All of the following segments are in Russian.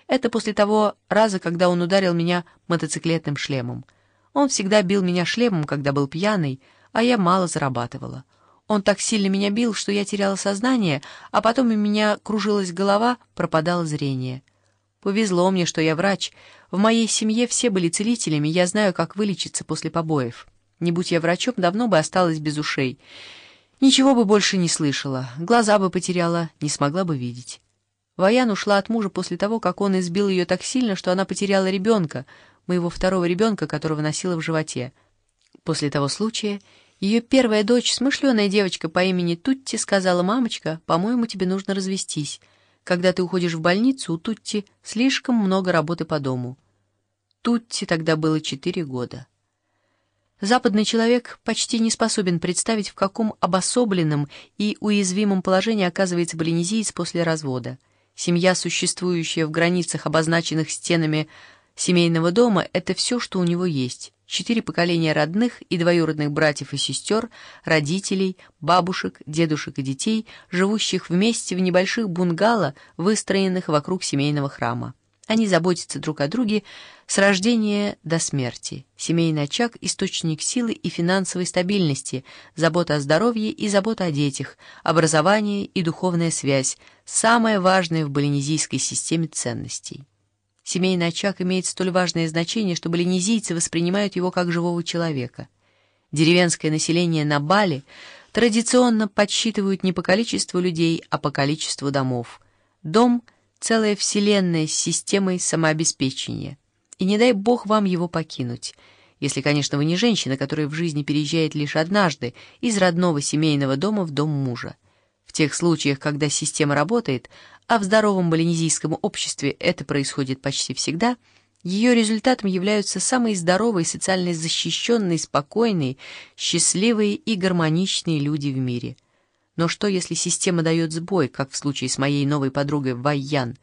Это после того раза, когда он ударил меня мотоциклетным шлемом. Он всегда бил меня шлемом, когда был пьяный, а я мало зарабатывала. Он так сильно меня бил, что я теряла сознание, а потом у меня кружилась голова, пропадало зрение. Повезло мне, что я врач. В моей семье все были целителями, я знаю, как вылечиться после побоев. Не будь я врачом, давно бы осталась без ушей. Ничего бы больше не слышала, глаза бы потеряла, не смогла бы видеть. Ваян ушла от мужа после того, как он избил ее так сильно, что она потеряла ребенка, моего второго ребенка, которого носила в животе. После того случая ее первая дочь, смышленая девочка по имени Тутти, сказала: «Мамочка, по-моему, тебе нужно развестись. Когда ты уходишь в больницу, у Тутти слишком много работы по дому». Тутти тогда было 4 года. Западный человек почти не способен представить, в каком обособленном и уязвимом положении оказывается полинезиец после развода. Семья, существующая в границах, обозначенных стенами семейного дома, это все, что у него есть. 4 поколения родных и двоюродных братьев и сестер, родителей, бабушек, дедушек и детей, живущих вместе в небольших бунгало, выстроенных вокруг семейного храма. Они заботятся друг о друге с рождения до смерти. Семейный очаг — источник силы и финансовой стабильности, забота о здоровье и забота о детях, образование и духовная связь — самое важное в полинезийской системе ценностей. Семейный очаг имеет столь важное значение, что полинезийцы воспринимают его как живого человека. Деревенское население на Бали традиционно подсчитывают не по количеству людей, а по количеству домов. Дом — целая вселенная с системой самообеспечения. И не дай бог вам его покинуть. Если, конечно, вы не женщина, которая в жизни переезжает лишь однажды из родного семейного дома в дом мужа. В тех случаях, когда система работает, а в здоровом полинезийском обществе это происходит почти всегда, ее результатом являются самые здоровые, социально защищенные, спокойные, счастливые и гармоничные люди в мире. Но что, если система дает сбой, как в случае с моей новой подругой Ваян?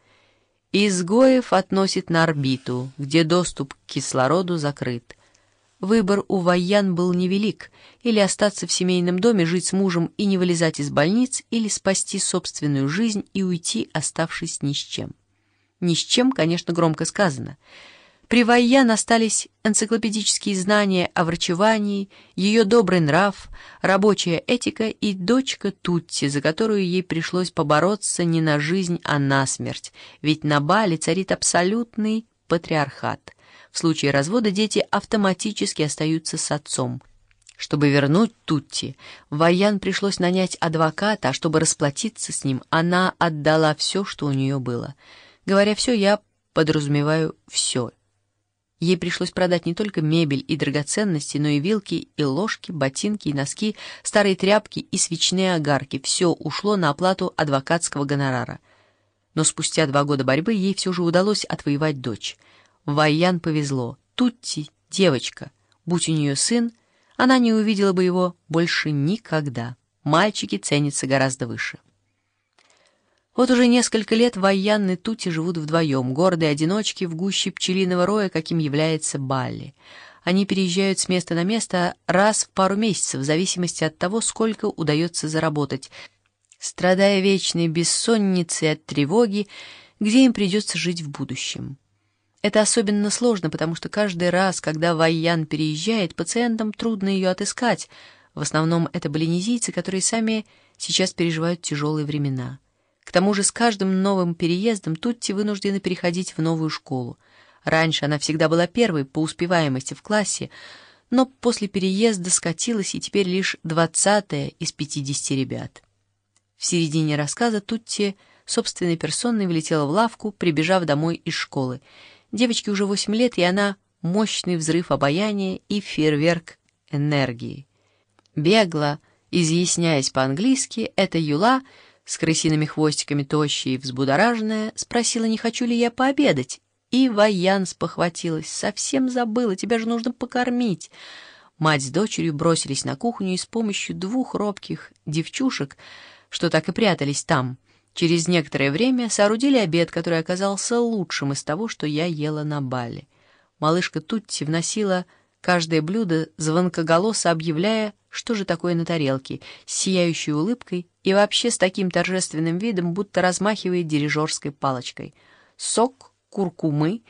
Изгоев относит на орбиту, где доступ к кислороду закрыт. Выбор у Ваян был невелик: или остаться в семейном доме, жить с мужем и не вылезать из больниц, или спасти собственную жизнь и уйти, оставшись ни с чем. Ни с чем, конечно, громко сказано. При Ваян остались энциклопедические знания о врачевании, ее добрый нрав, рабочая этика и дочка Тутти, за которую ей пришлось побороться не на жизнь, а на смерть, ведь на Бали царит абсолютный патриархат. В случае развода дети автоматически остаются с отцом. Чтобы вернуть Тутти, Ваян пришлось нанять адвоката, а чтобы расплатиться с ним, она отдала все, что у нее было. Говоря «все», я подразумеваю все. Ей пришлось продать не только мебель и драгоценности, но и вилки, и ложки, ботинки, и носки, старые тряпки и свечные огарки. Все ушло на оплату адвокатского гонорара. Но спустя 2 года борьбы ей все же удалось отвоевать дочь. Ваян повезло. Тутти — девочка. Будь у нее сын, она не увидела бы его больше никогда. Мальчики ценятся гораздо выше. Вот уже несколько лет Ваян и Тутти живут вдвоем, гордые одиночки в гуще пчелиного роя, каким является Бали. Они переезжают с места на место раз в пару месяцев, в зависимости от того, сколько удается заработать, страдая вечной бессонницей от тревоги, где им придется жить в будущем. Это особенно сложно, потому что каждый раз, когда Ваян переезжает, пациентам трудно ее отыскать. В основном это полинезийцы, которые сами сейчас переживают тяжелые времена. К тому же с каждым новым переездом Тутти вынуждена переходить в новую школу. Раньше она всегда была первой по успеваемости в классе, но после переезда скатилась и теперь лишь 20-я из 50 ребят. В середине рассказа Тутти собственной персоной влетела в лавку, прибежав домой из школы. Девочке уже 8 лет, и она — мощный взрыв обаяния и фейерверк энергии. Бегло, изъясняясь по-английски, эта юла с крысиными хвостиками, тощая и взбудораженная, спросила, не хочу ли я пообедать. И Ваян спохватилась. «Совсем забыла, тебя же нужно покормить». Мать с дочерью бросились на кухню и с помощью 2 робких девчушек, что так и прятались там, через некоторое время соорудили обед, который оказался лучшим из того, что я ела на Бали. Малышка Тутти вносила каждое блюдо, звонкоголосо объявляя, что же такое на тарелке, с сияющей улыбкой и вообще с таким торжественным видом, будто размахивает дирижерской палочкой. «Сок, куркумы